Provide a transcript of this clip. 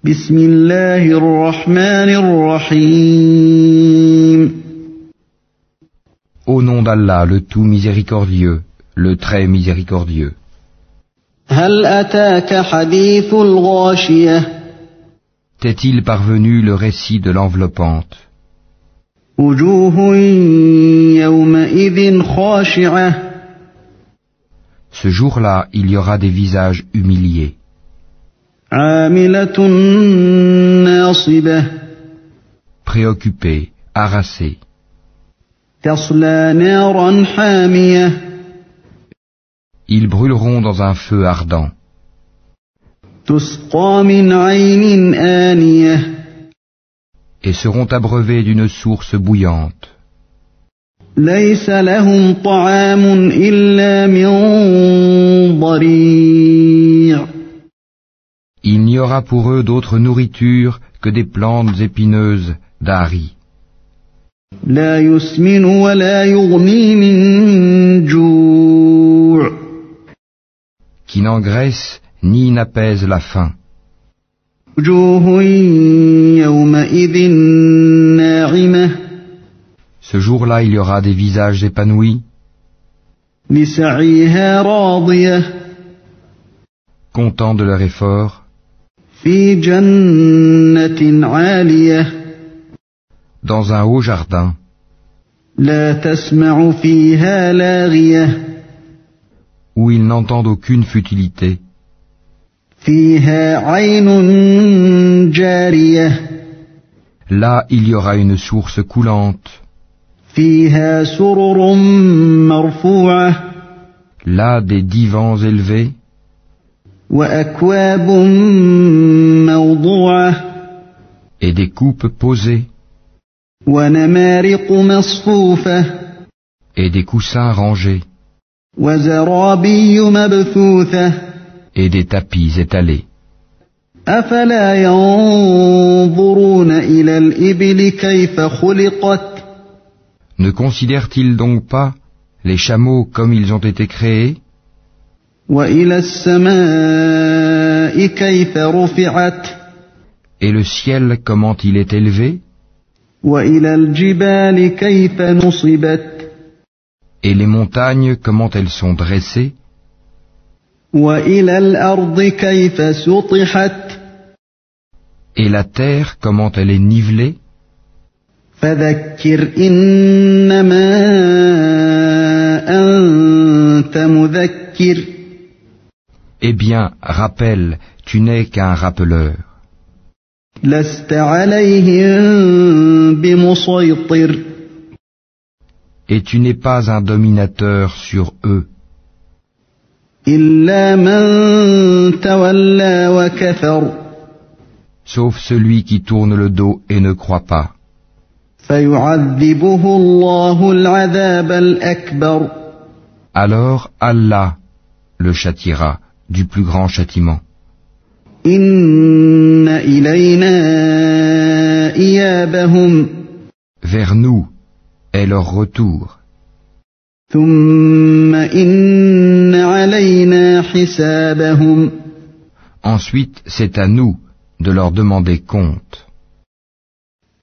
بسم الله الرحمن الرحيم. Au nom d'Allah, le tout miséricordieux, le très miséricordieux. هل أتاك حديث الغاشية. T'est-il parvenu le récit de l'enveloppante? وجوه يومئذ خاشعة. Ce jour-là, il y aura des visages humiliés. عاملة ناصبة. Préoccupés, harassés. تصلى نارا حامية. Ils brûleront dans un feu ardent. تسقى من عين آنية. Et seront abreuvés d'une source bouillante. ليس لهم طعام إلا من ضريع. Il n'y aura pour eux d'autre nourriture que des plantes épineuses d'Ari, لا يسمن ولا يغني من جوع. qui n'engraissent ni n'apaisent la faim. وجوه يومئذ ناعمة. Ce jour-là, il y aura des visages épanouis, لسعيها راضية. contents de leur effort, في جنة عالية. dans un haut jardin, لا تسمع فيها لاغية. où ils n'entendent aucune futilité. فيها عين جارية. Là, il y aura une source coulante. فيها سرر مرفوعة. Là, des divans élevés, وأكواب موضوعة. et des coupes posées, ونمارق مصفوفة. et des coussins rangés, وزرابي مبثوثة. et des tapis étalés. أفلا ينظرون إلى الإبل كيف خلقت. Ne considèrent-ils donc pas les chameaux comme ils ont été créés, وإلى السماء كيف رفعت. et le ciel comment il est élevé, وإلى الجبال كيف نصبت. et les montagnes comment elles sont dressées, وإلى الأرض كيف سطحت. et la terre comment elle est nivelée. فذكر إنما أنت مذكر. Eh bien, rappelle, tu n'es qu'un rappeleur, لست عليهم بمسيطر. et tu n'es pas un dominateur sur eux, إلا من تولى وكفر. sauf celui qui tourne le dos et ne croit pas. فيعذبه الله العذاب الأكبر. Alors Allah le châtiera du plus grand châtiment. إن إلينا إيابهم. Vers nous est leur retour. ثم إن علينا حسابهم. Ensuite, c'est à nous de leur demander compte.